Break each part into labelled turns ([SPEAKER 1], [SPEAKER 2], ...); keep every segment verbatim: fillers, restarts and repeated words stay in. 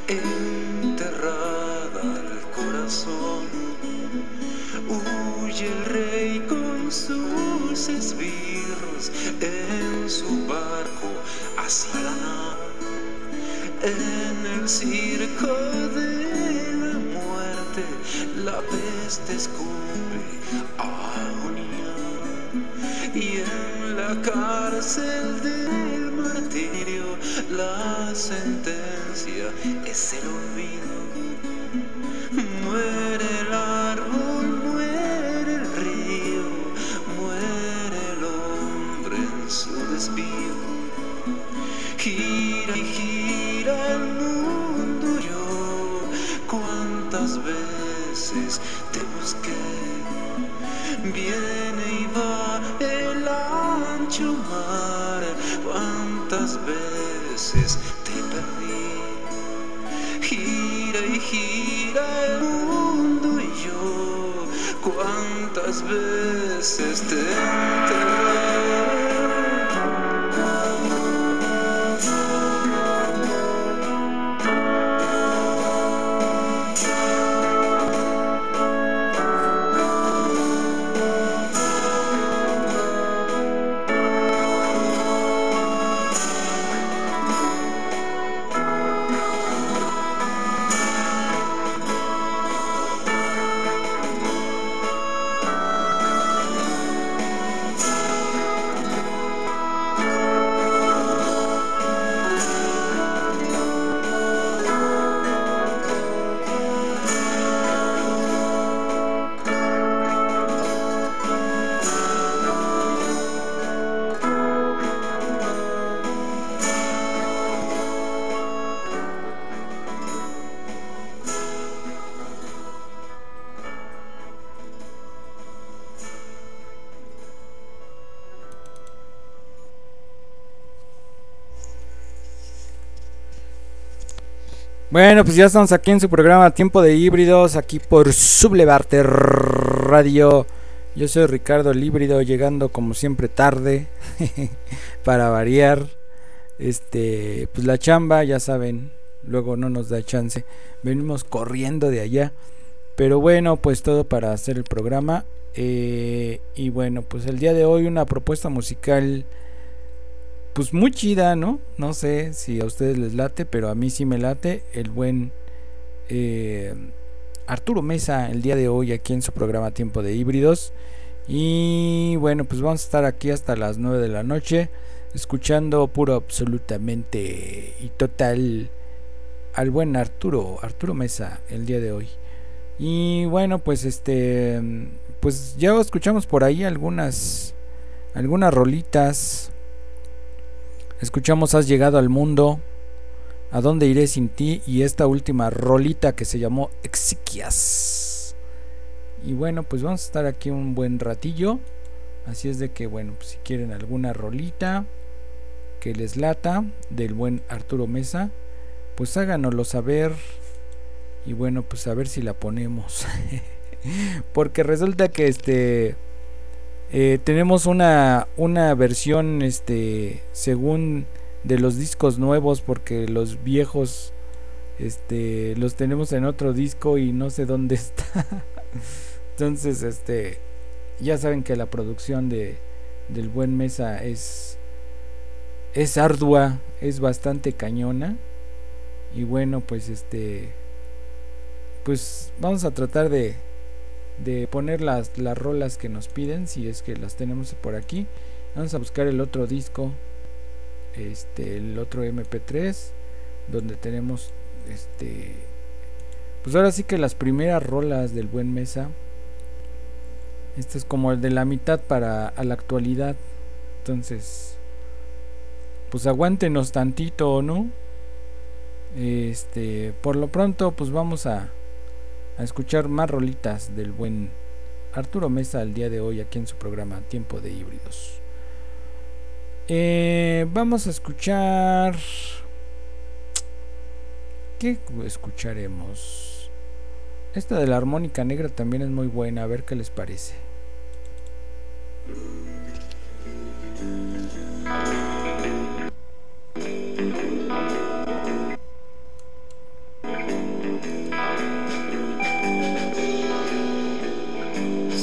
[SPEAKER 1] enterrada al corazón. Huye el rey con sus esbirros en su barco hacia la nave. En el circo de la muerte la peste escupe agonía, y en la cárcel del martirio la sentencia es el olvido. Muere el árbol, muere el río, muere el hombre en su desvío. Gira y gira el mundo, yo cuántas veces te busqué. Viene y va el ancho mar, cuántas veces te perdí. Gira y gira el mundo y yo cuántas veces te enterré.
[SPEAKER 2] Bueno, pues ya estamos aquí en su programa Tiempo de Híbridos, aquí por Sublevarte Radio. Yo soy Ricardo el Híbrido, llegando como siempre tarde, para variar. Este, pues la chamba, ya saben, luego no nos da chance. Venimos corriendo de allá. Pero bueno, pues todo para hacer el programa. Eh, y bueno, pues el día de hoy una propuesta musical pues muy chida, ¿no? No sé si a ustedes les late, pero a mí sí me late. El buen eh, Arturo Mesa el día de hoy aquí en su programa Tiempo de Híbridos. Y bueno, pues vamos a estar aquí hasta las nueve de la noche escuchando puro absolutamente y total al buen Arturo, Arturo Mesa el día de hoy. Y bueno, pues este pues ya escuchamos por ahí algunas algunas rolitas. Escuchamos Has llegado al mundo, ¿A dónde iré sin ti? Y esta última rolita que se llamó Exequias. Y bueno, pues vamos a estar aquí un buen ratillo. Así es de que bueno, pues si quieren alguna rolita que les lata del buen Arturo Mesa, pues háganoslo saber. Y bueno, pues a ver si la ponemos. Porque resulta que este eh, tenemos una una versión este según de los discos nuevos, porque los viejos este los tenemos en otro disco y no sé dónde está. Entonces este ya saben que la producción de del buen Mesa es es ardua, es bastante cañona. Y bueno, pues este pues vamos a tratar de de poner las, las rolas que nos piden, si es que las tenemos por aquí. Vamos a buscar el otro disco, este el otro eme pe tres, donde tenemos este pues ahora sí que las primeras rolas del buen Mesa. Este es como el de la mitad para a la actualidad. Entonces pues aguántenos tantito, ¿no? Este por lo pronto pues vamos a a escuchar más rolitas del buen Arturo Mesa el día de hoy aquí en su programa Tiempo de Híbridos. Eh, vamos a escuchar... ¿Qué escucharemos? Esta de la armónica negra también es muy buena, a ver qué les parece.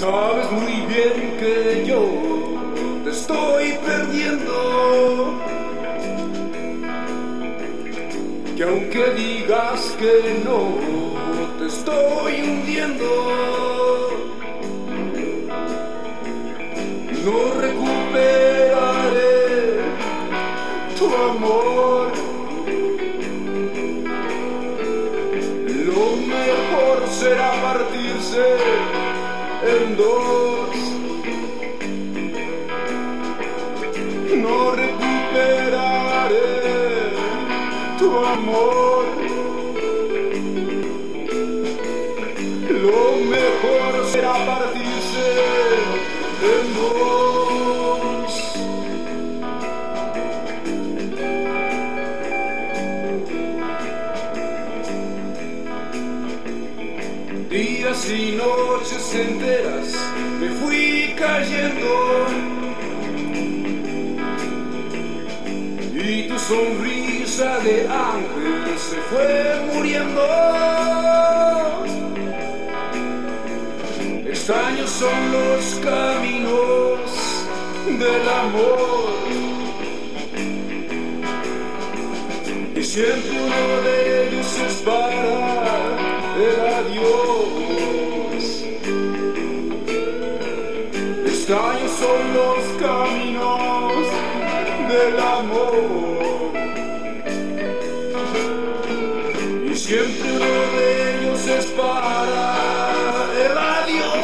[SPEAKER 1] Sabes muy bien que yo te estoy perdiendo, que aunque digas que no, te estoy hundiendo. No recuperaré tu amor. Lo mejor será partirse en dos. No recuperaré tu amor. Lo mejor será partirse en dos. Días y noches enteras me fui cayendo, y tu sonrisa de ángel se fue muriendo. Extraños son los caminos del amor, y siempre uno de ellos es para el adiós. Extraños son los caminos del amor, y siempre uno de ellos es para el adiós.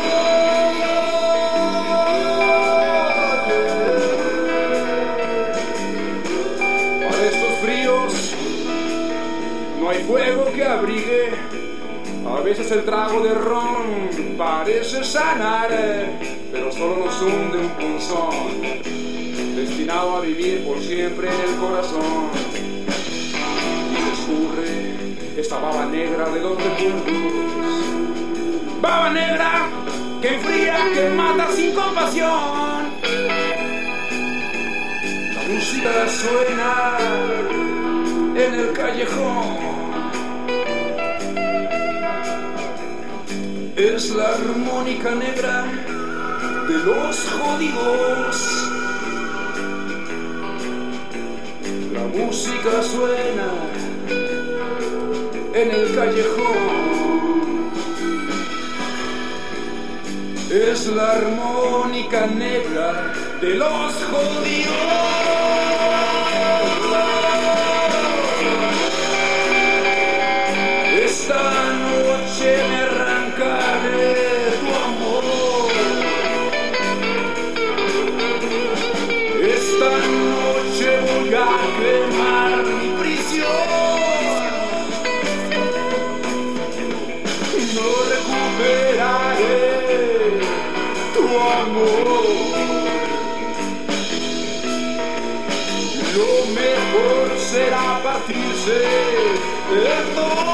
[SPEAKER 1] Para estos fríos no hay fuego que abrigue. A veces el trago de ron parece sanar, pero solo nos hunde un punzón, destinado a vivir por siempre en el corazón. Y se escurre esta baba negra de los recuerdos, baba negra que enfría, que mata sin compasión. La música suena en el callejón, es la armónica negra de los jodidos. La música suena en el callejón, es la armónica negra de los jodidos. Esta noche me arrancaré tu amor. Esta noche voy a quemar mi prisión. No recuperaré tu amor. Lo mejor será partirse en dos.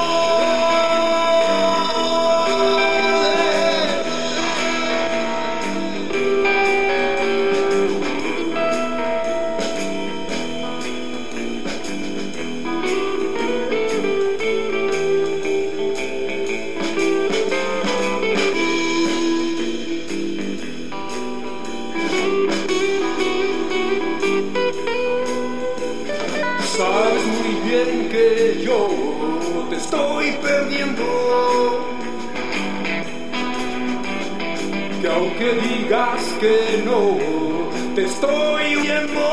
[SPEAKER 1] Sabes muy bien que yo te estoy perdiendo, que aunque digas que no, te estoy huyendo.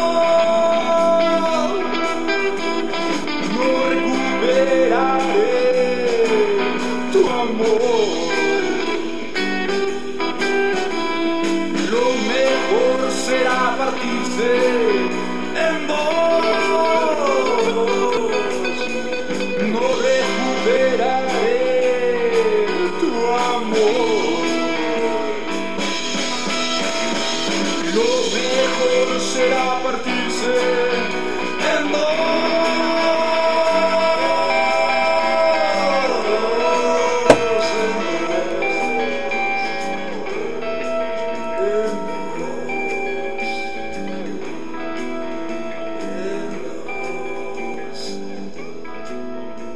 [SPEAKER 1] No recuperaré tu amor. Lo mejor será partirse en dos. No recuperaré tu amor. Lo mejor será partirse en dos.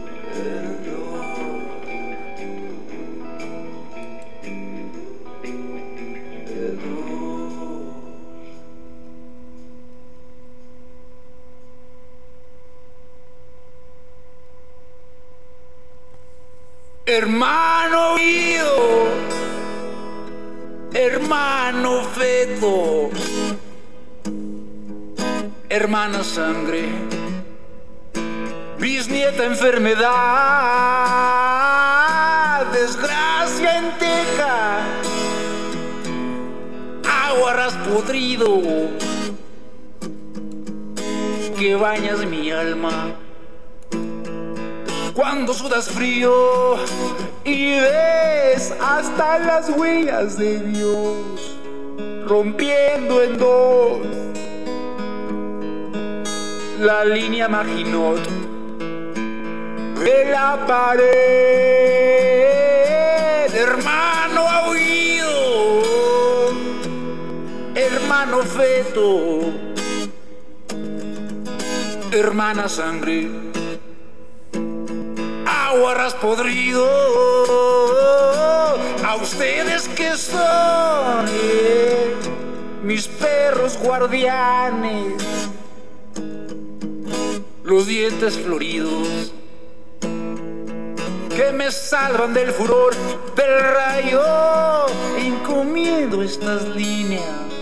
[SPEAKER 1] En dos.
[SPEAKER 3] Hermano mío, hermano feto, hermana sangre, bisnieta enfermedad, desgracia en teca, aguarrás podrido, que bañas mi alma. Cuando sudas frío y ves hasta las huellas de Dios rompiendo en dos la línea Maginot de la pared, hermano aullido, hermano feto, hermana sangre, aguarrás podrido, a ustedes que son eh, mis perros guardianes, los dientes floridos que me salvan del furor del rayo, encomiendo estas líneas,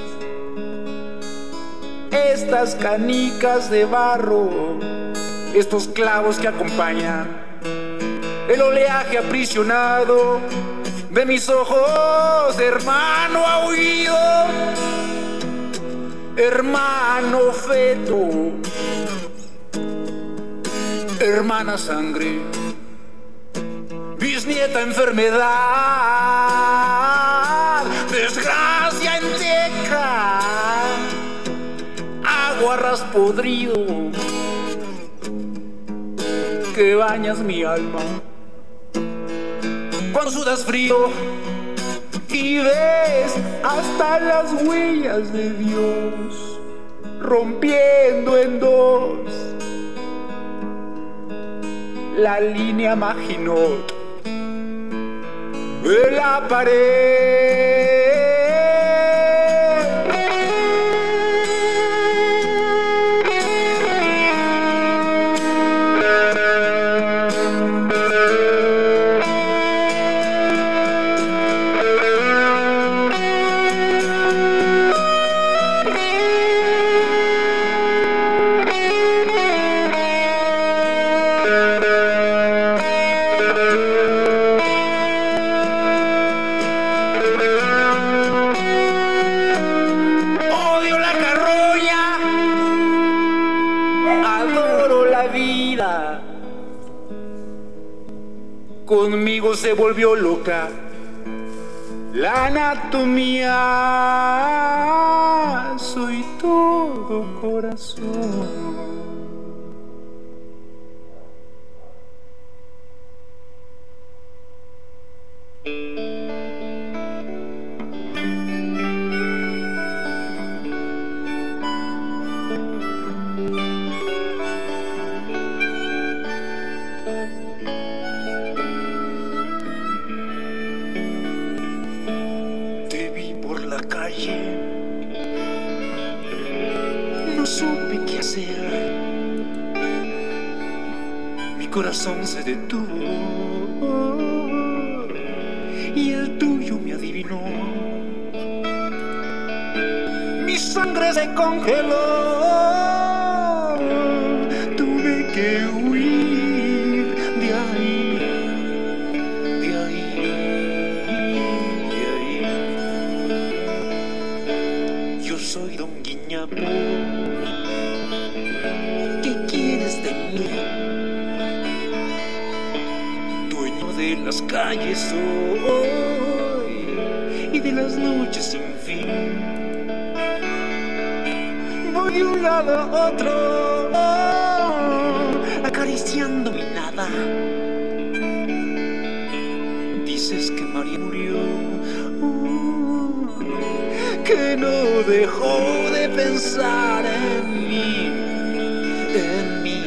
[SPEAKER 3] estas canicas de barro, estos clavos que acompañan el oleaje aprisionado de mis ojos, hermano aullido, hermano feto, hermana sangre, bisnieta enfermedad, desgracia en teca, aguarrás podrido, que bañas mi alma. Cuando sudas frío y ves hasta las huellas de Dios rompiendo en dos la línea Maginot de la pared. Conmigo se volvió loca la anatomía, soy todo corazón. No supe qué hacer, mi corazón se detuvo y el tuyo me adivinó. Mi sangre se congeló, tuve que huir de ahí, de ahí, de ahí. Yo soy Don Guiñapo, ¿qué quieres de mí? Dueño de las calles soy y de las noches sin fin. Voy de un lado a otro, acariciando mi nada. Dices que María murió, que no dejó de pensar en mí, en mí,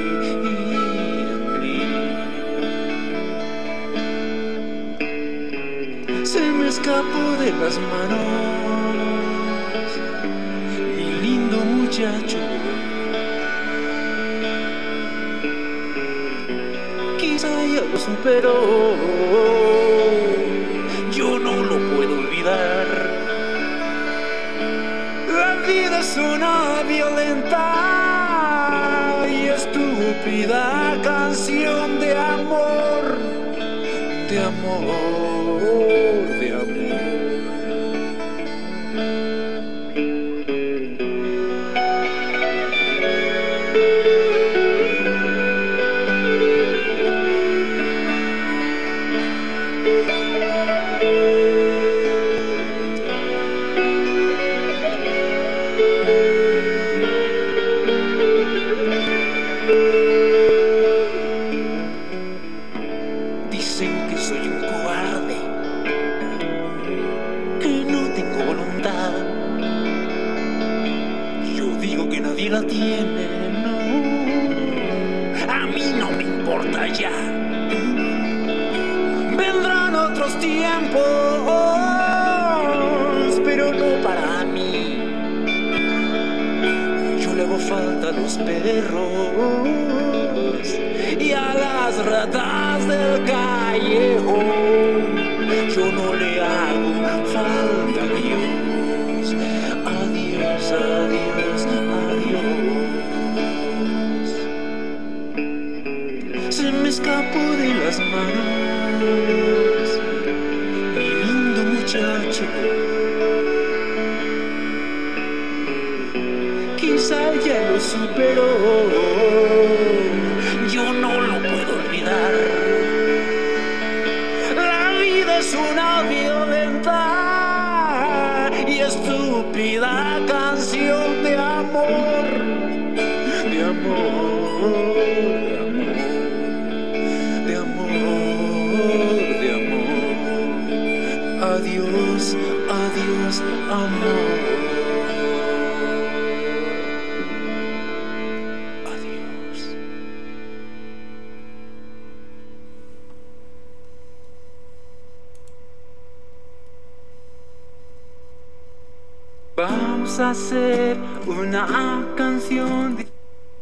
[SPEAKER 3] en mí. Se me escapó de las manos, mi lindo muchacho. Quizá ya lo supe superó. Yo no lo puedo olvidar. La vida es una violenta y estúpida canción de amor, de amor, de amor. Dicen que soy un cobarde, que no tengo voluntad. Yo digo que nadie la tiene, no. A mí no me importa ya. Vendrán otros tiempos, pero no para mí. Yo le hago falta a los perros y a las ratas del callejón. Yo no le hago falta a Dios. Adiós, adiós, adiós. Se me escapó de las manos mi lindo muchacho. Quizá ya lo superó. Yo no lo puedo olvidar. La vida es una violenta y estúpida canción de amor, de amor, de amor, de amor, de amor. Adiós, adiós, amor. Vamos a hacer una canción de...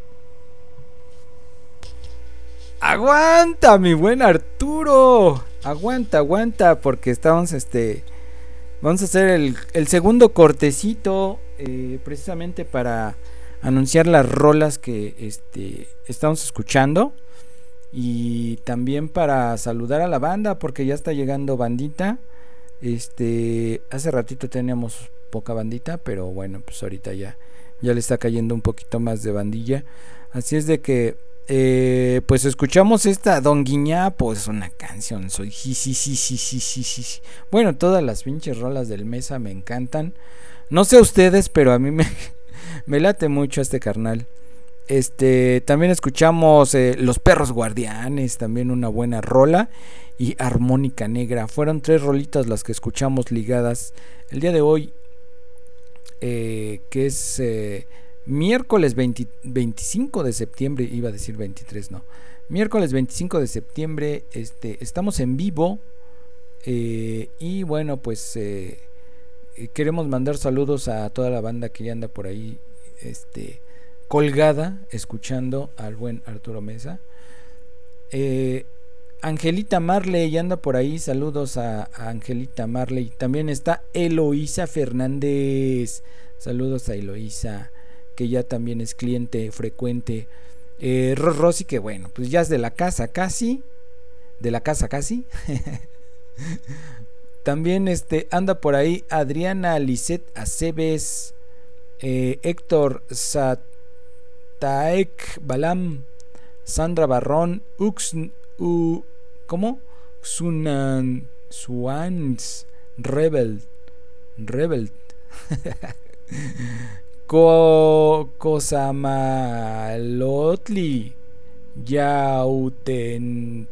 [SPEAKER 2] Aguanta, mi buen Arturo. Aguanta, aguanta, porque estamos, este... Vamos a hacer el, el segundo cortecito, eh, precisamente para anunciar las rolas que este, estamos escuchando. Y también para saludar a la banda, porque ya está llegando bandita. Este, hace ratito teníamos poca bandita, pero bueno, pues ahorita ya ya le está cayendo un poquito más de bandilla. Así es de que eh, pues escuchamos esta Don Guiñapo, es una canción, soy sí, sí, sí, sí, sí, sí, sí. Bueno, todas las pinches rolas del Mesa me encantan. No sé ustedes, pero a mí me, me late mucho este carnal. Este, también escuchamos eh, Los Perros Guardianes, también una buena rola. Y Armónica Negra, fueron tres rolitas las que escuchamos ligadas el día de hoy, eh, que es eh, miércoles veinte, veinticinco de septiembre, iba a decir veintitrés, no, miércoles veinticinco de septiembre, este, estamos en vivo, eh, y bueno, pues eh, queremos mandar saludos a toda la banda que ya anda por ahí, este, colgada, escuchando al buen Arturo Mesa. eh, Angelita Marley anda por ahí, saludos a, a Angelita Marley. También está Eloísa Fernández, saludos a Eloísa, que ya también es cliente frecuente. eh, Ros Rossi, que bueno, pues ya es de la casa casi, de la casa casi. También este anda por ahí Adriana Lisette Aceves, eh, Héctor Sataek Balam, Sandra Barrón, Ux U, ¿cómo? Sunan Suans Rebel Rebel Co Cosamalotli Yautenati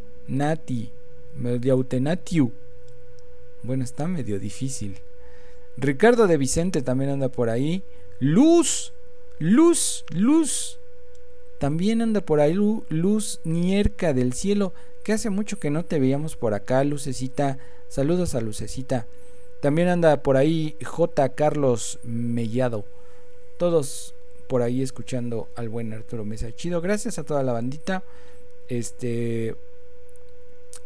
[SPEAKER 2] Yautenatiu. Bueno, está medio difícil. Ricardo de Vicente también anda por ahí. Luz Luz Luz También anda por ahí Luz Nierca del Cielo, que hace mucho que no te veíamos por acá, Lucecita. Saludos a Lucecita. También anda por ahí J. Carlos Mellado. Todos por ahí escuchando al buen Arturo Mesa. Chido, gracias a toda la bandita. Este,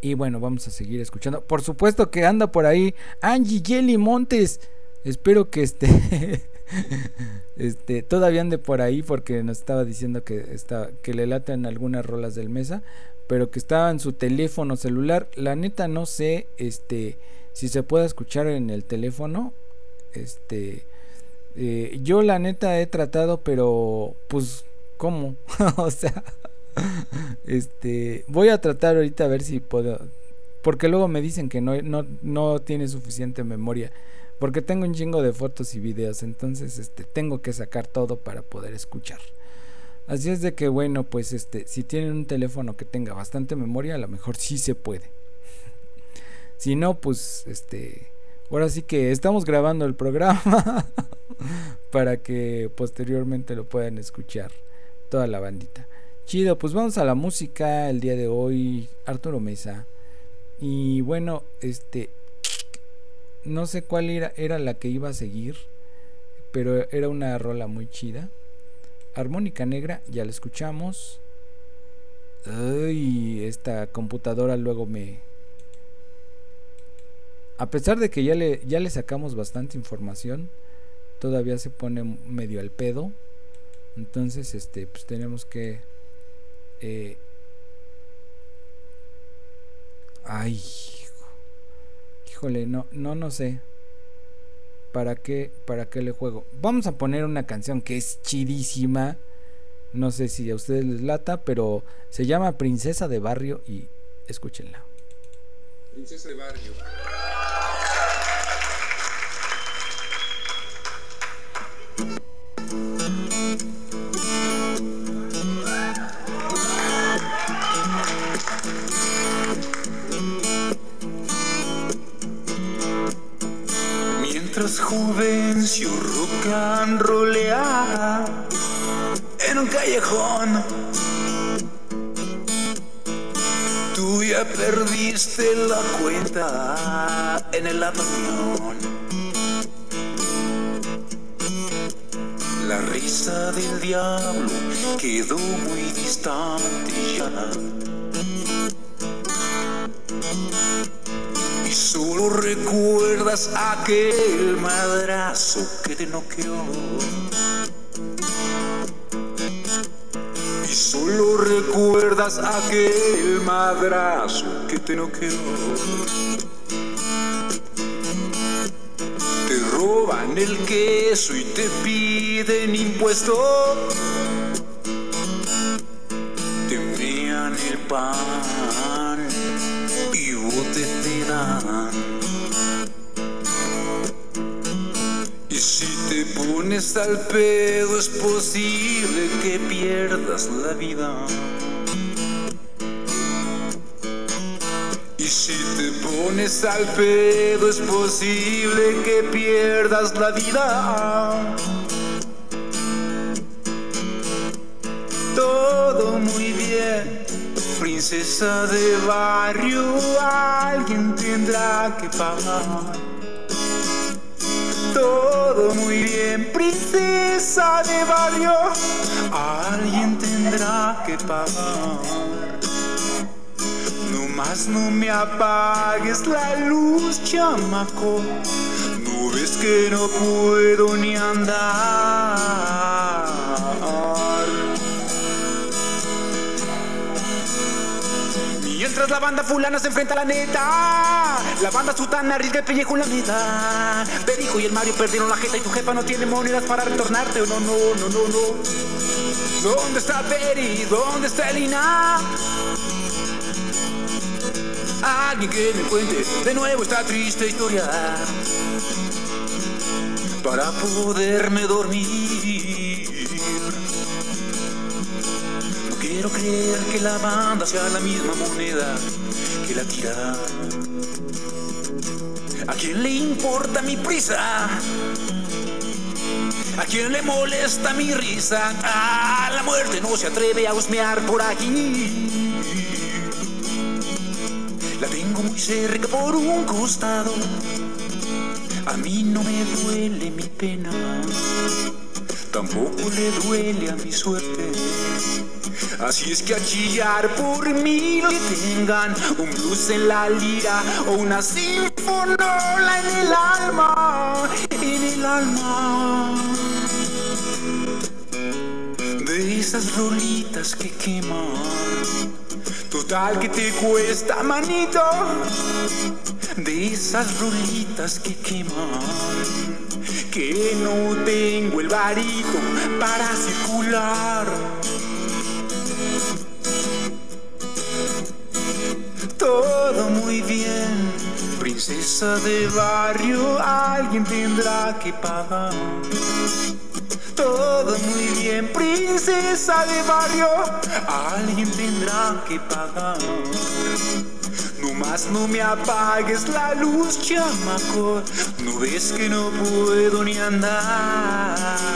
[SPEAKER 2] Y bueno, vamos a seguir escuchando. Por supuesto que anda por ahí Angie Jelly Montes. Espero que esté este todavía ande por ahí, porque nos estaba diciendo que está, que le latan algunas rolas del Mesa, pero que estaba en su teléfono celular. La neta no sé este si se puede escuchar en el teléfono. Este eh, yo la neta he tratado, pero pues ¿cómo? O sea, este voy a tratar ahorita a ver si puedo, porque luego me dicen que no no no tiene suficiente memoria, porque tengo un chingo de fotos y videos, entonces este tengo que sacar todo para poder escuchar. Así es de que bueno, pues este si tienen un teléfono que tenga bastante memoria, a lo mejor sí se puede. Si no, pues este ahora sí que estamos grabando el programa para que posteriormente lo puedan escuchar toda la bandita. Chido, pues vamos a la música el día de hoy, Arturo Mesa. Y bueno, este no sé cuál era, era la que iba a seguir, pero era una rola muy chida. Armónica Negra, ya la escuchamos. Ay, esta computadora luego me... A pesar de que ya le, ya le sacamos bastante información, todavía se pone medio al pedo. Entonces, este, pues tenemos que... Eh, ay, híjole, no, no, no sé. ¿Para qué, para qué le juego? Vamos a poner una canción que es chidísima. No sé si a ustedes les lata, pero se llama Princesa de Barrio y escúchenla.
[SPEAKER 1] Princesa de Barrio.
[SPEAKER 3] Mientras Juvencio rock and rollea en un callejón, tú ya perdiste la cuenta en el avión. La risa del diablo quedó muy distante ya, y solo recuerdas aquel madrazo que te noqueó. Y solo recuerdas aquel madrazo que te noqueó. Te roban el queso y te piden impuesto. Te envían el pan y bote te dan. Y si te pones al pedo es posible que pierdas la vida. Y si te pones al pedo es posible que pierdas la vida. Todo muy bien, princesa de barrio, alguien tendrá que pagar. Todo muy bien, princesa de barrio, alguien tendrá que pagar. No más no me apagues la luz, chamaco. No ves que no puedo ni andar. Mientras la banda fulana se enfrenta a la neta, la banda sutana arriesga el pellejo en la neta. Perico y el Mario perdieron la jeta y tu jefa no tiene monedas para retornarte. Oh, no, no, no, no, no. ¿Dónde está Peri? ¿Dónde está Elina? Alguien que me cuente de nuevo esta triste historia para poderme dormir. No quiero creer que la banda sea la misma moneda que la tira. ¿A quién le importa mi prisa? ¿A quién le molesta mi risa? Ah, la muerte no se atreve a husmear por aquí. La tengo muy cerca por un costado. A mí no me duele mi pena, tampoco le duele a mi suerte. Así es que a chillar por mí los que tengan un blues en la lira o una sinfonola en el alma, en el alma. De esas rolitas que queman, total que te cuesta, manito. De esas rolitas que queman, que no tengo el varito para circular. Todo muy bien, princesa de barrio, alguien tendrá que pagar. Todo muy bien, princesa de barrio, alguien tendrá que pagar. No más no me apagues la luz, chamaco, no ves que no puedo ni andar.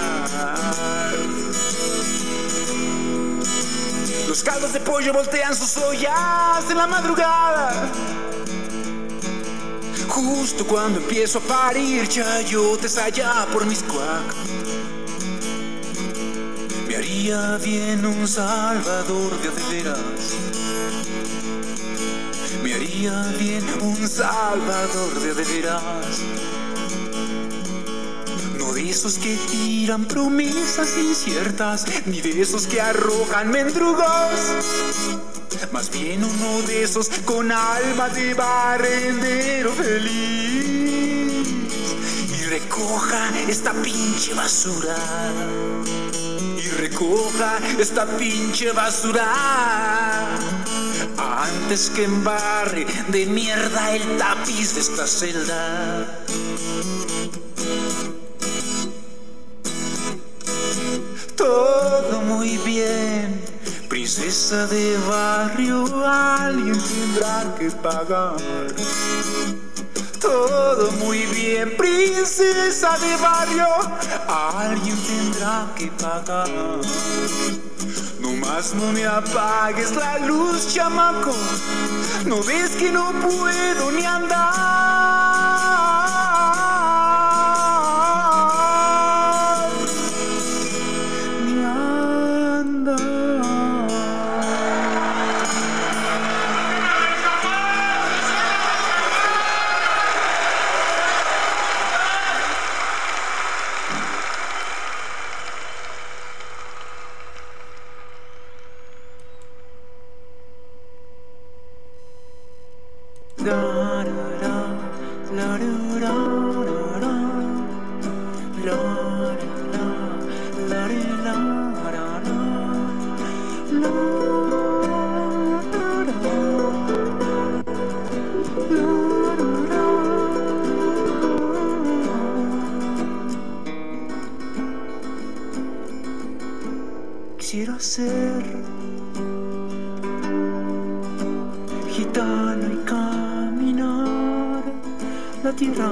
[SPEAKER 3] Los caldos de pollo voltean sus ollas en la madrugada. Justo cuando empiezo a parir chayotes allá por Miscuac. Me haría bien un salvador de de veras. Me haría bien un salvador de de veras. No de esos que tiran promesas inciertas, ni de esos que arrojan mendrugos. Más bien uno de esos con alma de barrendero feliz. Y recoja esta pinche basura. Y recoja esta pinche basura antes que embarre de mierda el tapiz de esta celda. Todo muy bien, princesa de barrio, alguien tendrá que pagar. Todo muy bien, princesa de barrio, alguien tendrá que pagar. No más no me apagues la luz, chamaco, no ves que no puedo ni andar, ni andar. Quisiera ser gitano y caminar la tierra,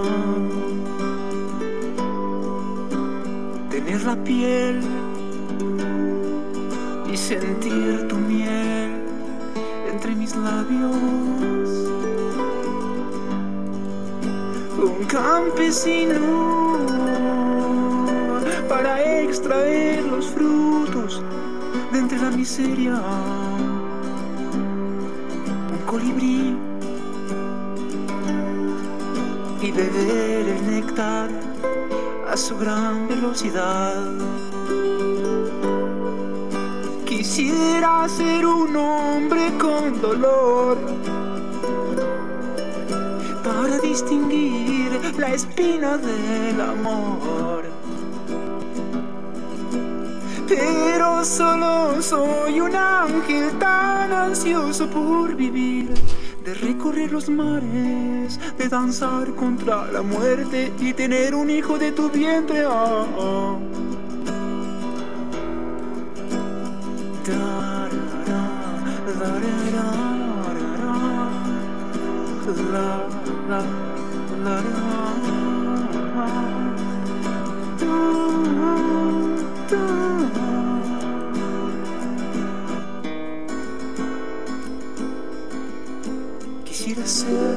[SPEAKER 3] tener la piel y sentir tu miel entre mis labios. Un campesino para extraer los frutos de entre la miseria. Un colibrí y beber el néctar a su gran velocidad. Quisiera ser un hombre con dolor para distinguir la espina del amor. Pero solo soy un ángel tan ansioso por vivir, de recorrer los mares, de danzar contra la muerte y tener un hijo de tu vientre. Oh, oh. Quisiera ser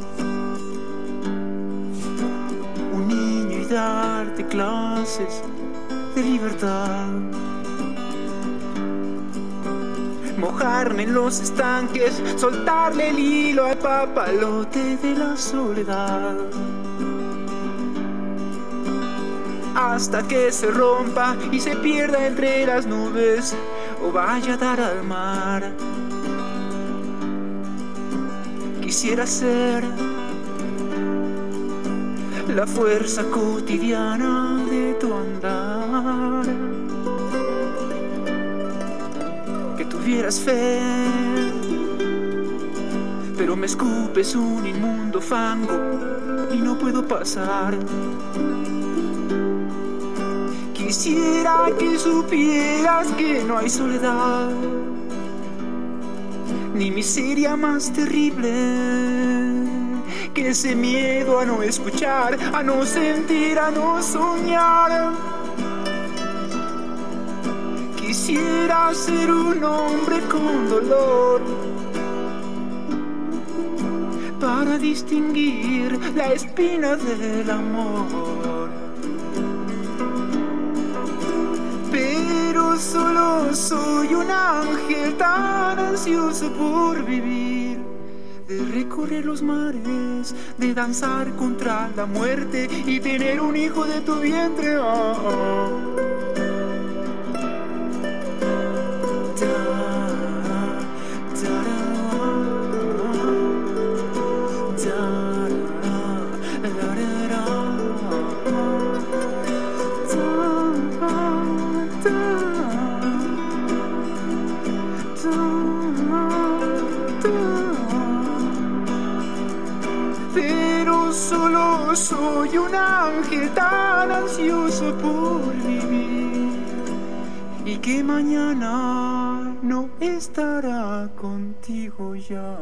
[SPEAKER 3] un niño y darte clases de libertad, mojarme en los estanques, soltarle el hilo al papalote de la soledad, hasta que se rompa y se pierda entre las nubes o vaya a dar al mar. Quisiera ser la fuerza cotidiana de tu andar, que tuvieras fe, pero me escupes un inmundo fango y no puedo pasar. Quisiera que supieras que no hay soledad, ni miseria más terrible que ese miedo a no escuchar, a no sentir, a no soñar. Quisiera ser un hombre con dolor para distinguir la espina del amor, pero solo soy un ángel tan ansioso por vivir, de recorrer los mares, de danzar contra la muerte y tener un hijo de tu vientre. Oh, oh. Pero solo soy un ángel tan ansioso por vivir, y que mañana no estará contigo ya.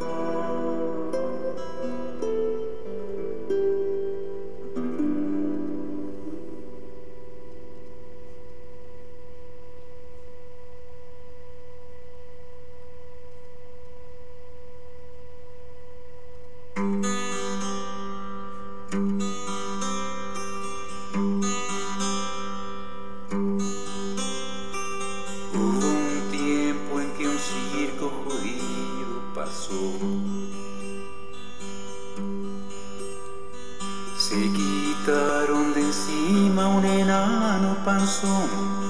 [SPEAKER 3] Se quitaron de encima un enano panzón,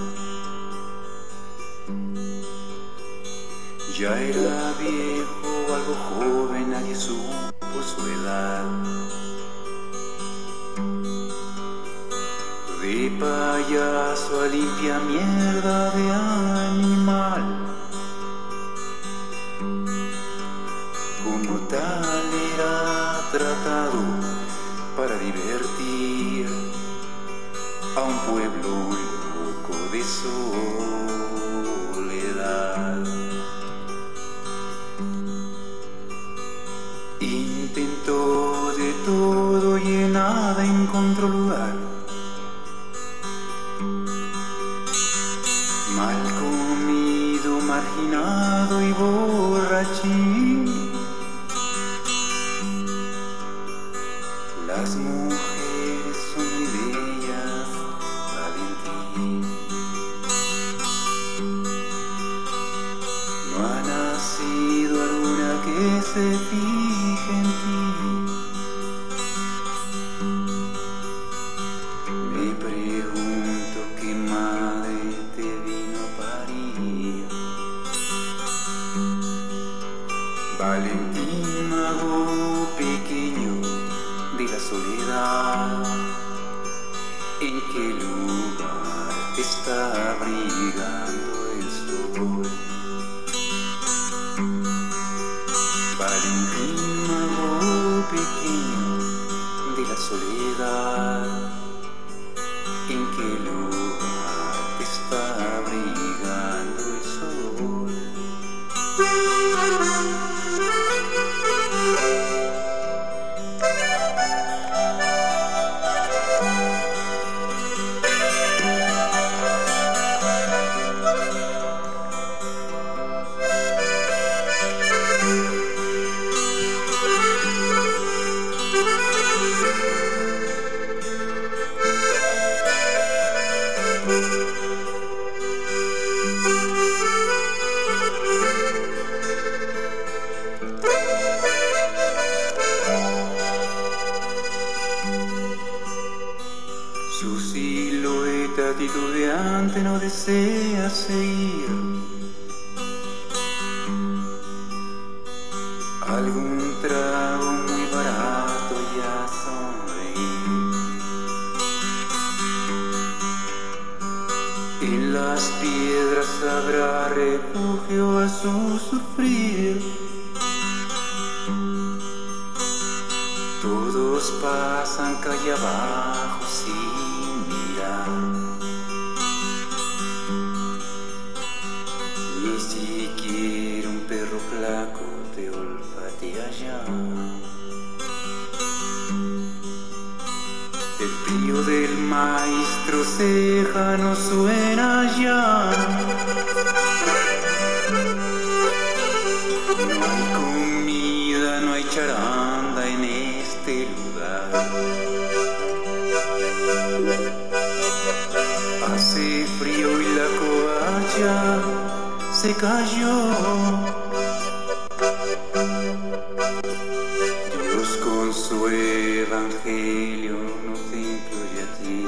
[SPEAKER 3] ya era viejo, algo joven, nadie supo su edad. De payaso a limpia mierda de animal, como tal era tratado para divertir a un pueblo loco de soledad. Intentó de todo y en nada encontró lugar. Mal comido, marginado y borrachín, las mujeres son muy bellas, Valentín. No ha nacido alguna que se fije en ti. Me pregunto qué madre te vino a parir. Valentín, mago pequeño de la soledad, ¿en qué lugar te está abrigando el sol? Valentín, mago pequeño de la soledad, ¿en qué lugar te está abrigando el sol? silueta titubeante no desea seguir. Algún trago muy barato ya sonreír. En las piedras habrá refugio a su sufrir. Todos pasan calle abajo sin mirar. Ni siquiera un perro flaco te olfatea ya. El frío del maestro ceja no suena ya. No hay comida, no hay charanda en este lugar. Hace frío y la covacha se cayó. Dios con su evangelio no te incluye a ti.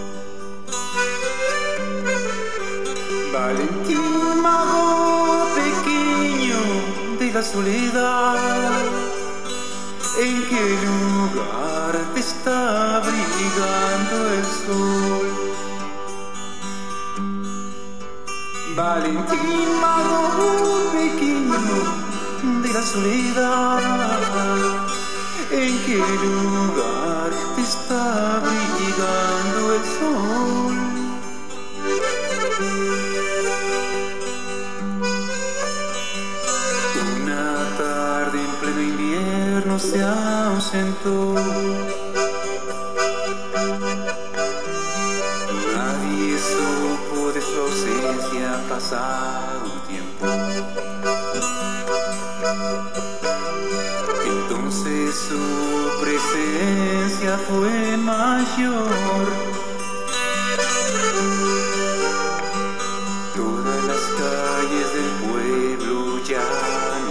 [SPEAKER 3] Valentín, mago pequeño de la soledad, ¿en qué lugar te está abrigando el sol? Valentín, mago pequeño de la soledad, ¿en qué lugar te está abrigando el sol? Una tarde en pleno invierno se ausentó. Nadie supo de su ausencia pasado un tiempo. Entonces su presencia fue mayor. Todas las calles del pueblo ya no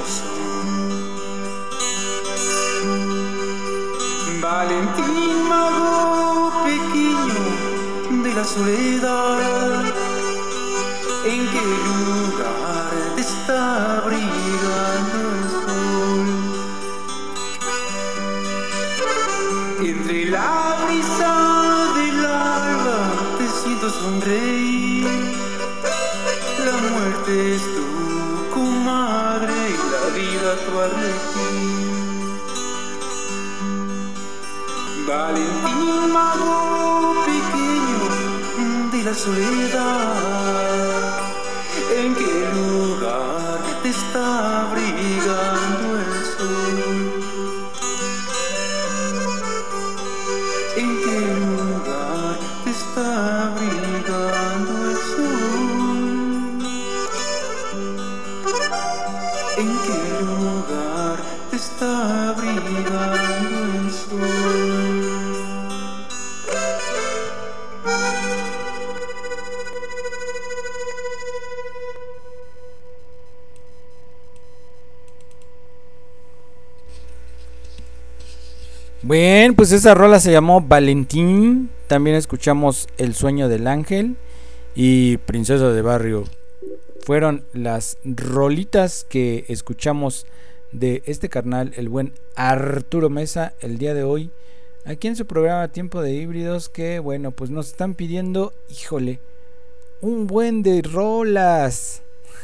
[SPEAKER 3] son. Valentín, mago pequeño de la soledad, ¿en qué lugar te está abrigando el sol? Entre la brisa del alba te siento sonreír. La muerte es tu comadre y la vida tu arlequín. Valentín, mago pequeño de la soledad, ¿en qué lugar te está abrigando el sol? ¿En qué lugar te está abrigando el sol? ¿En qué lugar te está abrigando el sol?
[SPEAKER 2] Bien, pues esa rola se llamó Valentín. También escuchamos El sueño del ángel y Princesa de barrio. Fueron las rolitas que escuchamos de este carnal, el buen Arturo Mesa, el día de hoy, aquí en su programa Tiempo de Híbridos, que bueno, pues nos están pidiendo, híjole, un buen de rolas.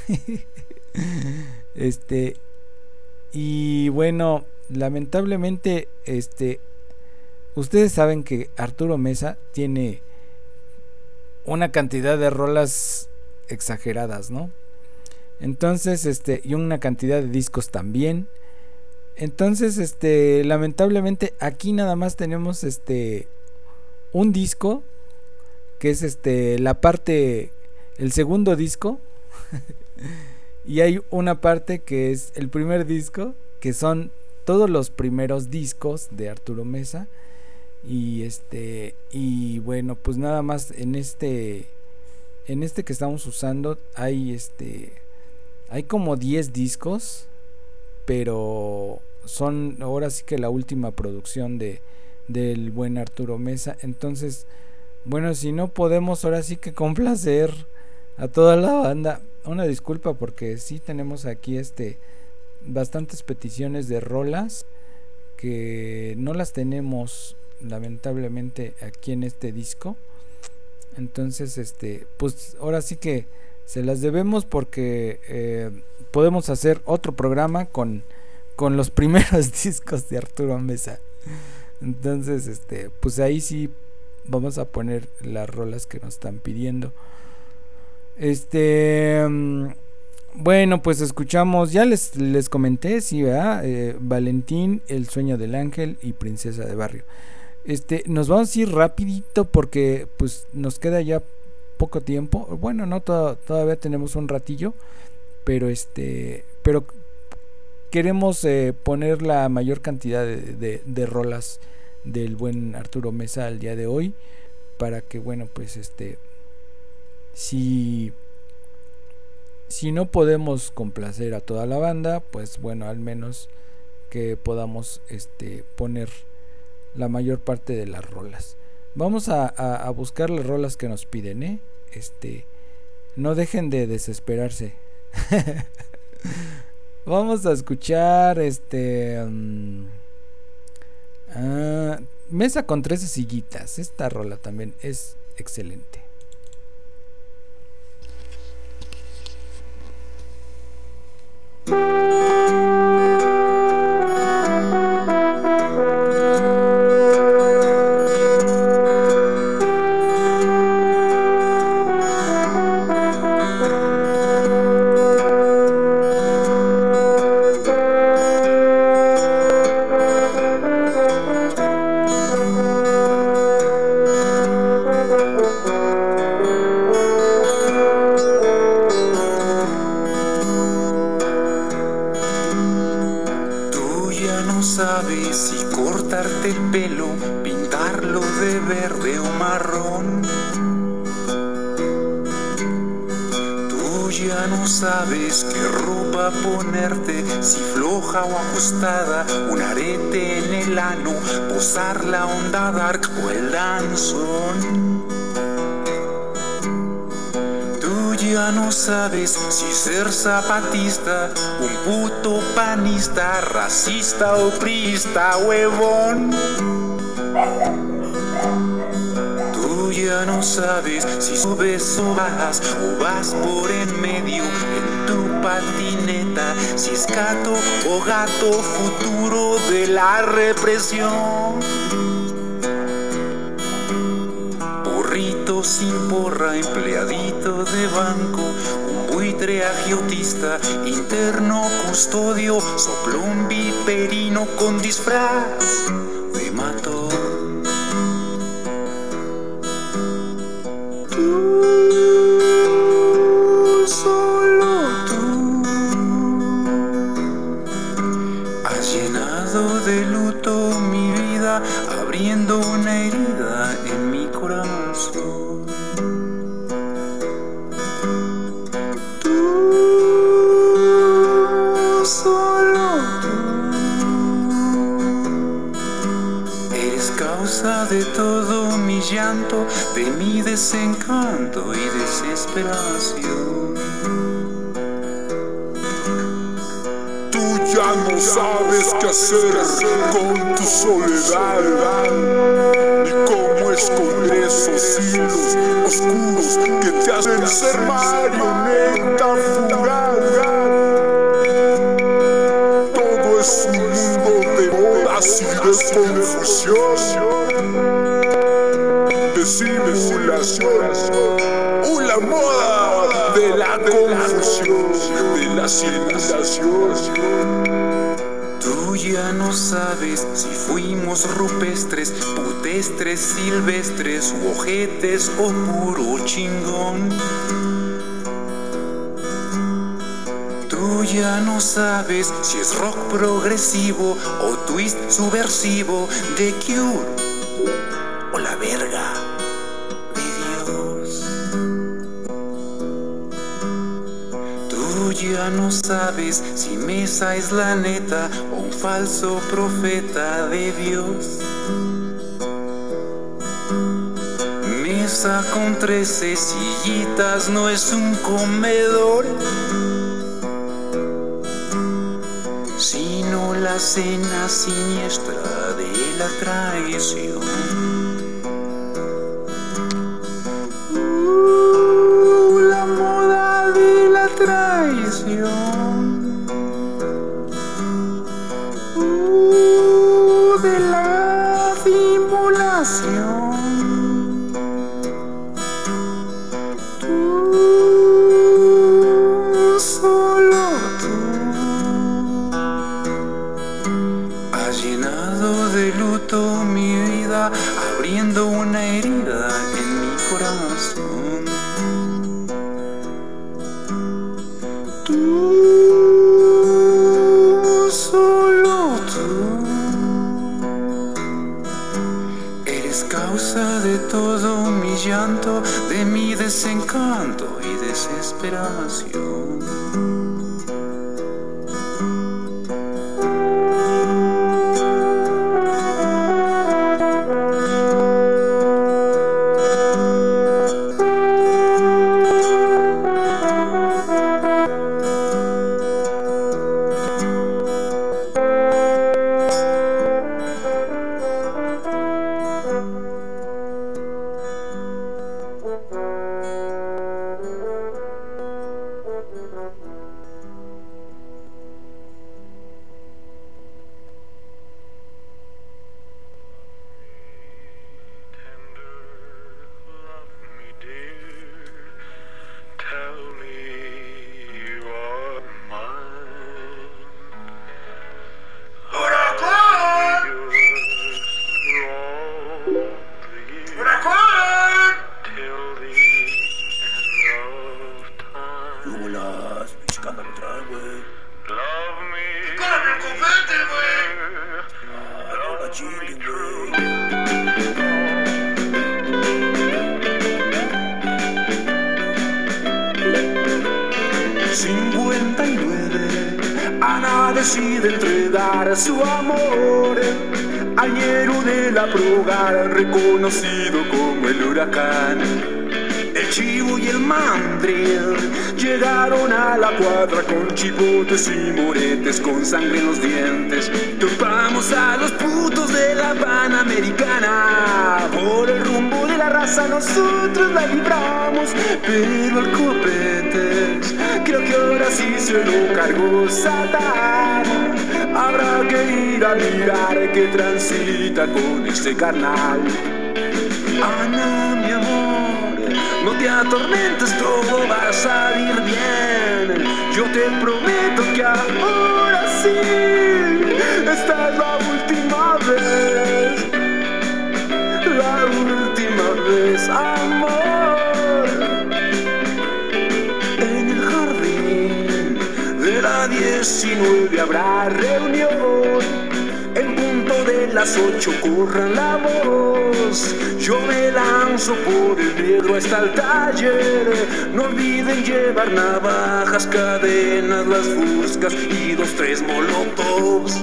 [SPEAKER 2] Este, y bueno, lamentablemente, este, ustedes saben que Arturo Mesa tiene una cantidad de rolas exageradas, ¿no? Entonces, este, y una cantidad de discos también. Entonces, este, lamentablemente aquí nada más tenemos este un disco que es este la parte, el segundo disco. Y hay una parte que es el primer disco, que son todos los primeros discos de Arturo Mesa. Y este, y bueno, pues nada más en este en este que estamos usando hay este hay como diez discos, pero son ahora sí que la última producción de del buen Arturo Mesa. Entonces, Bueno, si no podemos ahora sí que complacer a toda la banda, una disculpa porque sí tenemos aquí este bastantes peticiones de rolas que no las tenemos lamentablemente aquí en este disco. Entonces este pues ahora sí que se las debemos porque eh, podemos hacer otro programa con, con los primeros discos de Arturo Mesa. Entonces este pues ahí sí vamos a poner las rolas que nos están pidiendo. Este bueno, pues escuchamos, ya les, les comenté, sí, ¿verdad? Eh, Valentín, El sueño del ángel y Princesa de barrio. Este, nos vamos a ir rapidito porque pues nos queda ya poco tiempo. Bueno, no to- todavía tenemos un ratillo, pero este, pero queremos eh, poner la mayor cantidad de, de, de rolas del buen Arturo Mesa al día de hoy para que bueno, pues este si Si no podemos complacer a toda la banda, pues bueno, al menos que podamos este, poner la mayor parte de las rolas. Vamos a, a, a buscar las rolas que nos piden, ¿eh? Este, no dejen de desesperarse. Vamos a escuchar este um, uh, Mesa con trece sillitas. Esta rola también es excelente.
[SPEAKER 3] O ajustada, un arete en el ano, posar la onda dark o el danzón. Tú ya no sabes si ser zapatista, un puto panista, racista o priista, huevón. Tú ya no sabes si subes o bajas o vas por en medio en tu patineta, si es gato o gato futuro de la represión. Burrito sin porra, empleadito de banco, un buitre agiotista, interno custodio, soplón viperino con disfraz de matón. Abriendo una herida en mi corazón. Tú, solo tú, eres causa de todo mi llanto, de mi desencanto y desesperación.
[SPEAKER 4] Ya no sabes qué hacer con tu soledad, ni cómo esconder esos hilos oscuros que te hacen ser marioneta fugaz. Todo es un mundo de modas y de confusión, de simulación, una moda de la confusión, de la simulación.
[SPEAKER 3] Tú ya no sabes si fuimos rupestres, putestres, silvestres, u ojetes o puro chingón. Tú ya no sabes si es rock progresivo o twist subversivo, de Cure o la verga de Dios. Tú ya no sabes si Mesa es la neta o un falso profeta de Dios. casa con trece sillitas no es un comedor, sino la cena siniestra de la traición. Uh, la moda de la traición. Uh, de la simulación. Abriendo una herida en mi corazón. Tú, solo tú, eres causa de todo mi llanto, de mi desencanto y desesperación. cincuenta y nueve Ana decide entregar su amor al ñero de la Progar, reconocido como el huracán. El chivo y el mandril llegaron a la cuadra con chipotes y moretes, con sangre en los dientes. Topamos a los putos de la Panamericana, por el rumbo de la raza nosotros la libramos. Pero al copetes, creo que ahora sí se lo cargó Satán. Habrá que ir a mirar que transita con este carnal. Ana, mi amor, no te atormentes, todo va a salir bien. Yo te prometo que ahora sí, esta es la última vez. La última vez, amor. En el jardín de la diecinueve habrá reunión. En punto de las ocho corran la voz. Yo me lanzo por el negro hasta el taller. No olviden llevar navajas, cadenas, las fuscas y dos, tres molotovs.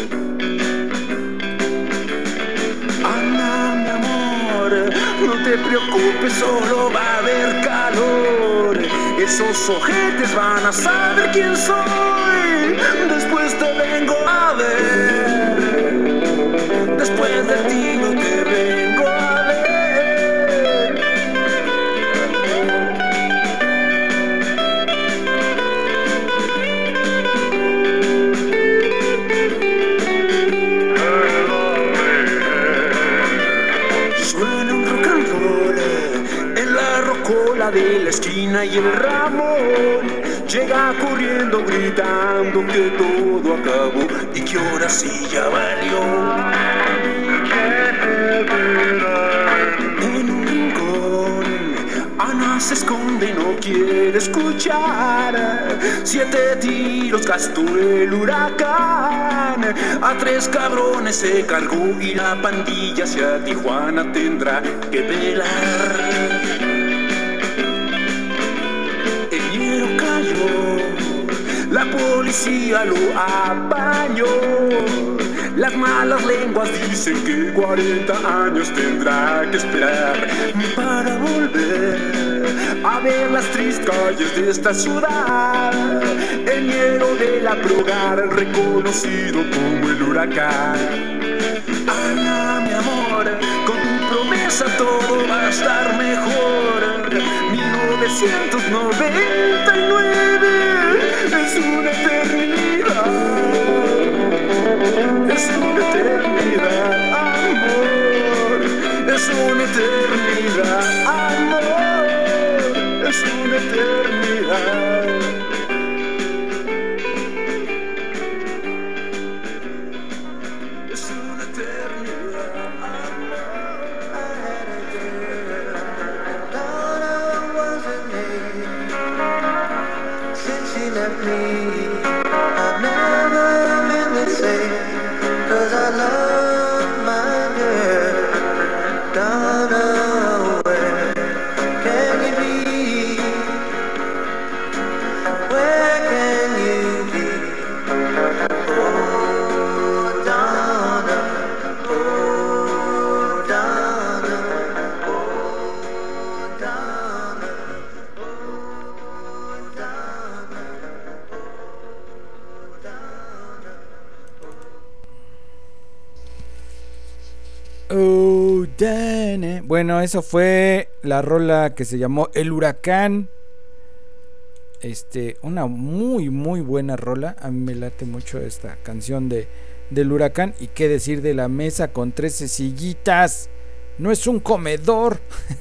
[SPEAKER 3] Ana, mi amor, no te preocupes, solo va a haber calor. Esos ojetes van a saber quién soy. Después te vengo a ver. Después de ti no te vengo a ver. Suena un rock and roll en la rocola de la esquina y el Ramón llega corriendo gritando que todo acabó y que ahora sí ya valió. En un rincón Ana se esconde y no quiere escuchar. Siete tiros gastó el huracán. A tres cabrones se cargó y la pandilla hacia Tijuana tendrá que velar. El ñero cayó, la policía lo apañó. Las malas lenguas dicen que cuarenta años tendrá que esperar para volver a ver las tristes calles de esta ciudad. El miedo de la progar, reconocido como el huracán. Ana, mi amor, con tu promesa todo va a estar mejor. mil novecientos noventa y nueve es una eternidad. Es una eternidad, amor. Es una eternidad, amor. Es una eternidad. Es una eternidad, amor. I had a girl, thought I wasn't me. Since she left me, I've never been the same. Cause I love my girl. Donna, where can you be? Where can you be? Oh, Donna, oh, Donna, oh, Donna, oh, Donna, oh, Donna.
[SPEAKER 2] Oh, Dana. Bueno, eso fue la rola que se llamó El Huracán. Este, una muy muy buena rola. A mí me late mucho esta canción de del Huracán. Y qué decir de la mesa con trece sillitas. No es un comedor.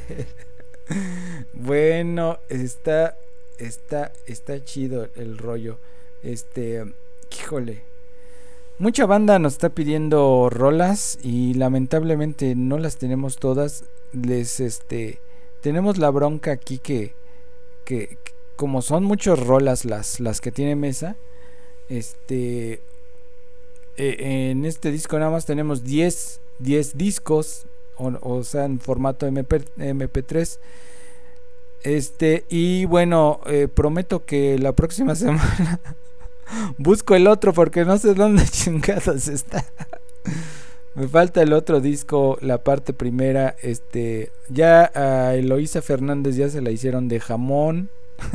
[SPEAKER 2] Bueno, está está está chido el rollo. Este, híjole. Mucha banda nos está pidiendo rolas y lamentablemente no las tenemos todas. Les este tenemos la bronca aquí que que, que como son muchas rolas las las que tiene Mesa, este eh, en este disco nada más tenemos diez discos, o, o sea, en formato M P tres. Este, y bueno, eh, prometo que la próxima semana busco el otro porque no sé dónde chingados está. Me falta el otro disco, la parte primera. Este, ya a Eloísa Fernández ya se la hicieron de jamón.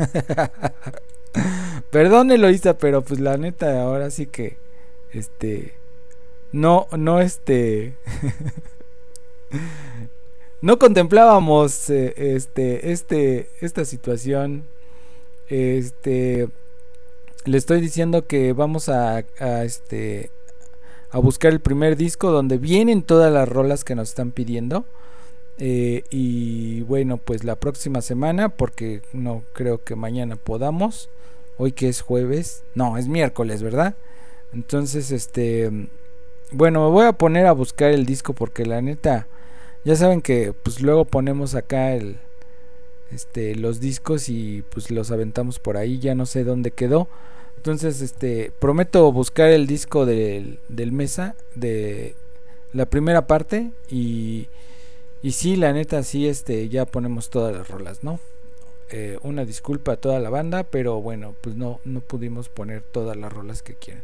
[SPEAKER 2] Perdón, Eloísa, pero pues la neta ahora sí que este no no este no contemplábamos eh, este este esta situación. Este, le estoy diciendo que vamos a, a este a buscar el primer disco donde vienen todas las rolas que nos están pidiendo. Eh, y bueno, pues la próxima semana, porque no creo que mañana podamos. Hoy que es jueves, no, es miércoles, ¿verdad? Entonces, este, bueno, me voy a poner a buscar el disco porque la neta, ya saben que pues luego ponemos acá el, este, los discos y pues los aventamos por ahí, ya no sé dónde quedó. Entonces, este, prometo buscar el disco del, del Mesa, de la primera parte y Y sí, la neta, sí, este, ya ponemos todas las rolas, ¿no? Eh, una disculpa a toda la banda, pero bueno, pues no, no pudimos poner todas las rolas que quieren.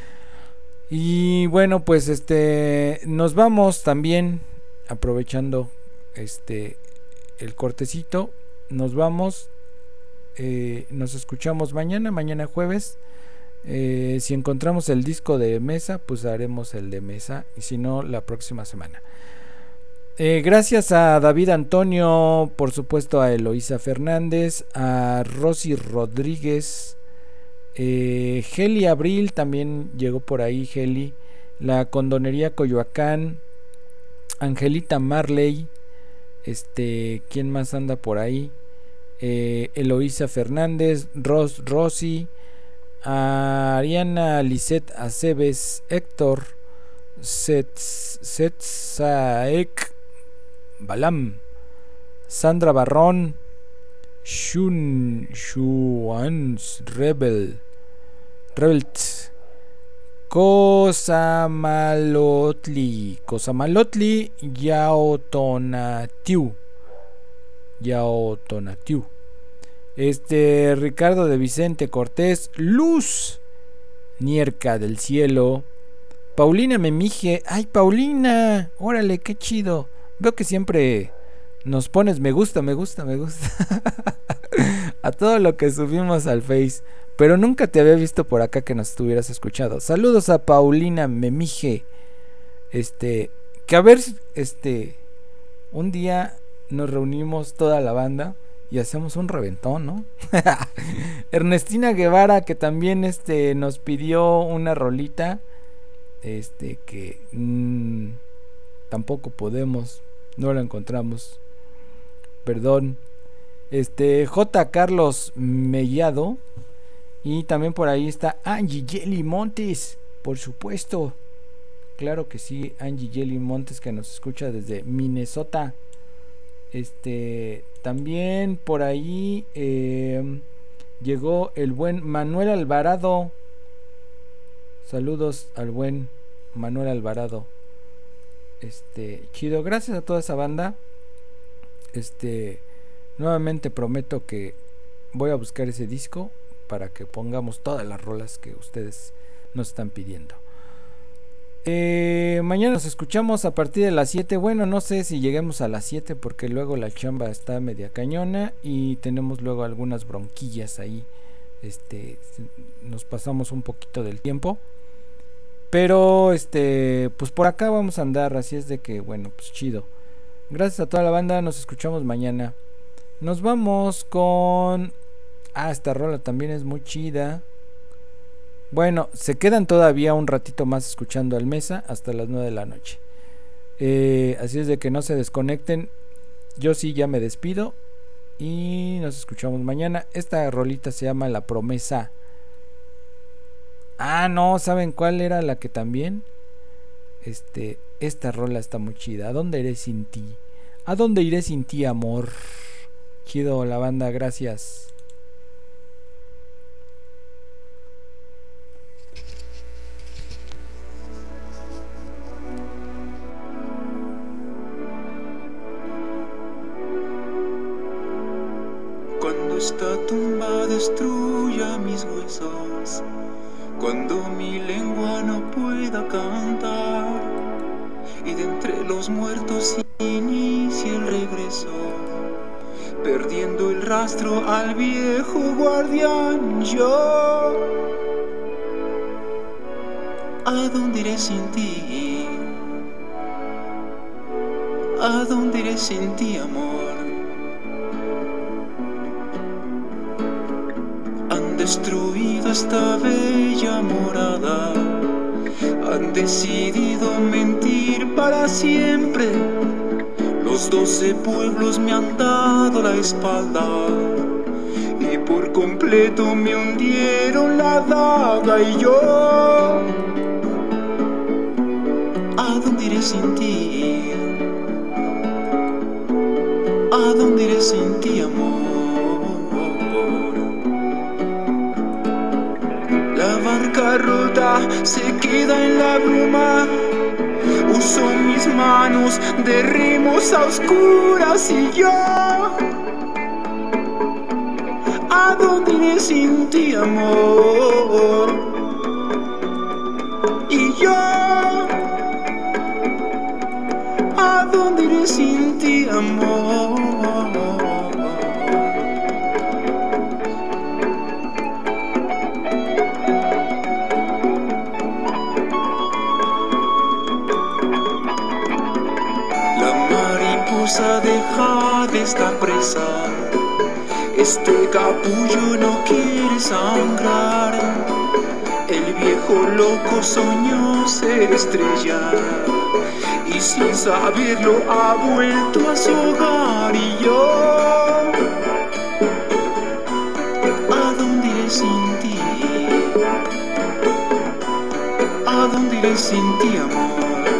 [SPEAKER 2] Y bueno, pues este, nos vamos también, aprovechando este, el cortecito, nos vamos, eh, nos escuchamos mañana, mañana jueves. Eh, si encontramos el disco de Mesa, pues haremos el de Mesa, y si no, la próxima semana. Eh, gracias a David Antonio, por supuesto a Eloísa Fernández, a Rosy Rodríguez, eh, Geli Abril también llegó por ahí, Geli, la Condonería Coyoacán, Angelita Marley, este, ¿quién más anda por ahí? Eh, Eloísa Fernández, Ros Rosy, a Ariana Lisette Aceves, Héctor, Sets, Setsaek, Balam, Sandra Barrón, Shun Shuans Rebel Rebelt, Cosamalotli Cosamalotli Yaotonatiu Yaotonatiu, este, Ricardo de Vicente Cortés, Luz Nierca del Cielo, Paulina Memije. Ay, Paulina, órale, qué chido. Veo que siempre nos pones me gusta, me gusta, me gusta a todo lo que subimos al Face, pero nunca te había visto por acá que nos estuvieras escuchando. Saludos a Paulina Memije. Este, que a ver, este, un día nos reunimos toda la banda y hacemos un reventón, ¿no? Ernestina Guevara, que también este nos pidió una rolita, este que mmm, tampoco podemos, no la encontramos, perdón. Este J. Carlos Mellado, y también por ahí está Angie Jelly Montes, por supuesto, claro que sí, Angie Jelly Montes, que nos escucha desde Minnesota. Este, también por ahí eh, llegó el buen Manuel Alvarado. Saludos al buen Manuel Alvarado. Este, chido, gracias a toda esa banda. Este, nuevamente prometo que voy a buscar ese disco para que pongamos todas las rolas que ustedes nos están pidiendo. Eh, mañana nos escuchamos a partir de las siete. Bueno, no sé si lleguemos a las siete porque luego la chamba está media cañona y tenemos luego algunas bronquillas ahí. Este, nos pasamos un poquito del tiempo, pero este, pues por acá vamos a andar, así es de que bueno, pues chido. Gracias a toda la banda, nos escuchamos mañana. Nos vamos con... Ah, esta rola también es muy chida. Bueno, se quedan todavía un ratito más escuchando al Mesa hasta las nueve de la noche. Eh, así es de que no se desconecten. Yo sí ya me despido y nos escuchamos mañana. Esta rolita se llama La Promesa. Ah, no, ¿saben cuál era la que también? Este, esta rola está muy chida. ¿A dónde iré sin ti? ¿A dónde iré sin ti, amor? Chido la banda, gracias.
[SPEAKER 3] Cuando esta tumba destruya mis huesos, cuando mi lengua no pueda cantar, y de entre los muertos inicie el regreso, perdiendo el rastro al viejo guardián, yo, ¿a dónde iré sin ti? ¿A dónde iré sin ti, amor? Han destruido esta bella morada, han decidido mentir para siempre. Los doce pueblos me han dado la espalda y por completo me hundieron la daga. Y yo, ¿a dónde iré sin ti? ¿A dónde iré sin ti, amor? La barca rota se queda en la bruma. Uso mis manos de remos a oscuras y yo, ¿a dónde iré sin ti, amor? Y yo, ¿a dónde iré sin ti, amor? Deja de esta presa, este capullo no quiere sangrar. El viejo loco soñó ser estrella y sin saberlo ha vuelto a su hogar. Y yo, ¿a dónde iré sin ti? ¿A dónde iré sin ti, amor?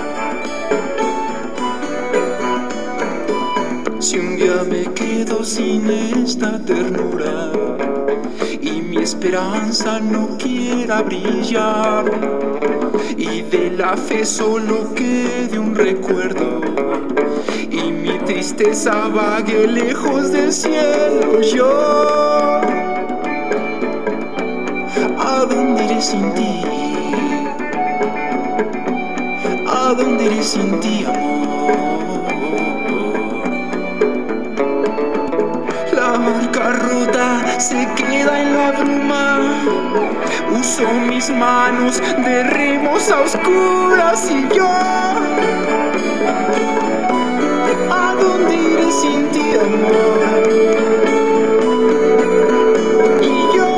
[SPEAKER 3] Si un día me quedo sin esta ternura y mi esperanza no quiera brillar, y de la fe solo quede un recuerdo y mi tristeza vague lejos del cielo, yo, ¿a dónde iré sin ti? ¿A dónde iré sin ti, amor? La barca rota se queda en la bruma. Uso mis manos de remos a oscuras y yo. ¿A dónde iré sin ti, amor? Y yo,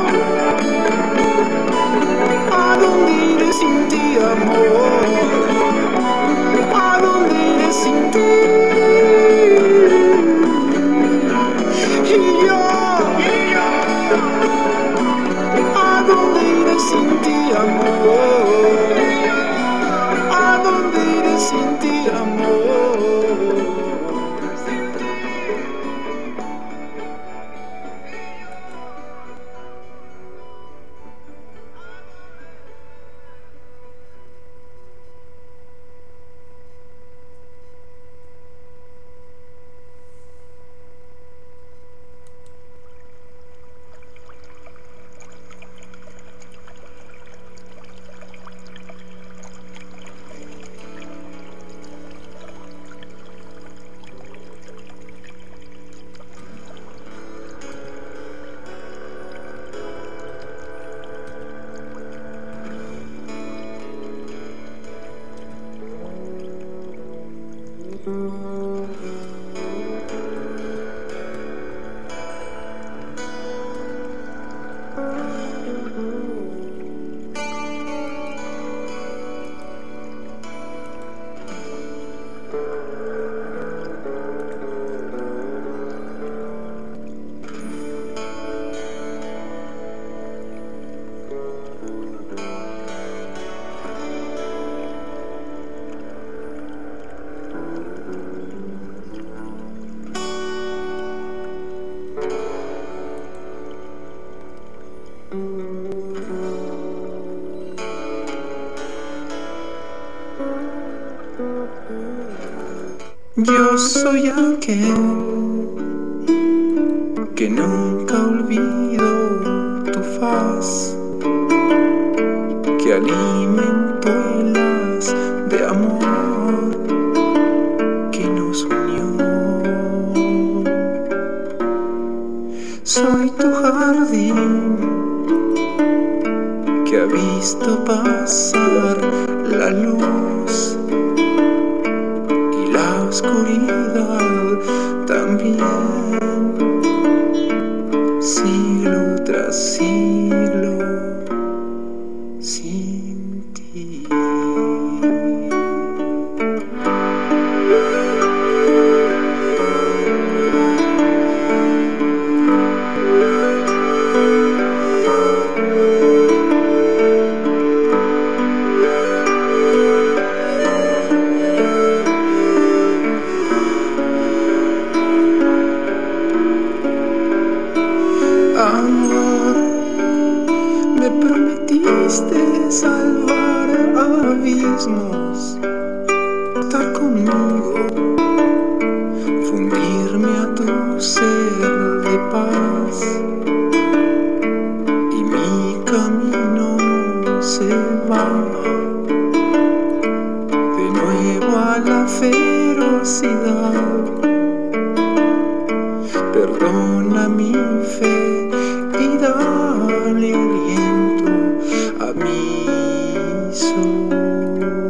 [SPEAKER 3] ¿a dónde iré sin ti, amor? ¿A dónde iré sin ti? Y yo, ¿a dónde iré sin ti, amor? ¿A dónde iré sin ti, amor? Yo soy aquel que nunca olvido tu faz, que alimento el haz de amor que nos unió. Soy tu jardín que ha visto pasar la luz y la oscuridad también, siglo tras siglo sin ti. Amor, me prometiste salvar abismos, estar conmigo, fundirme a tu ser de paz, y mi camino se va de nuevo a la ferocidad. Perdona mi fe y dale aliento a mi soledad.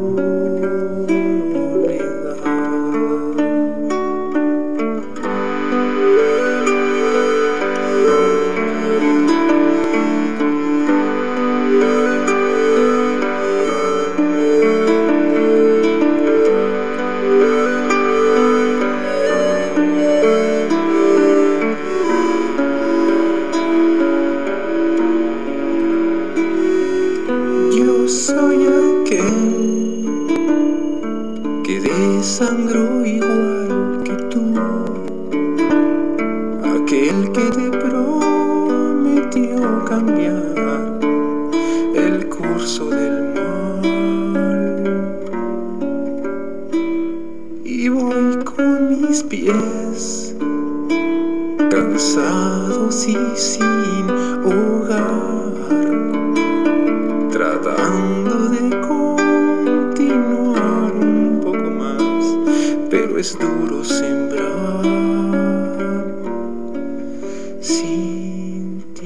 [SPEAKER 3] Yo soy aquel que desangró igual que tú, aquel que te prometió cambiar el curso del mal. Y voy con mis pies cansados y sin hogar, tratando de continuar es duro sembrar sin ti.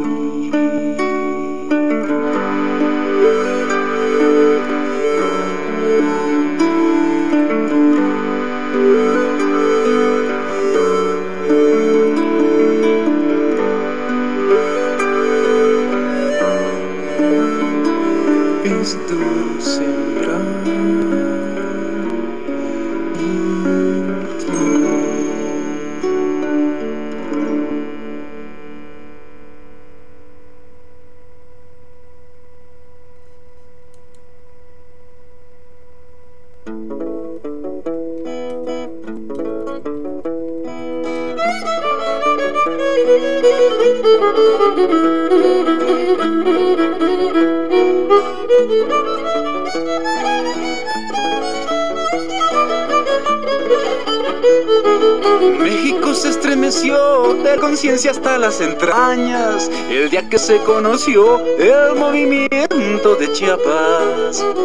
[SPEAKER 3] Es duro sembrar en ti. México se estremeció de conciencia hasta las entrañas el día que se conoció el movimiento de Chiapas.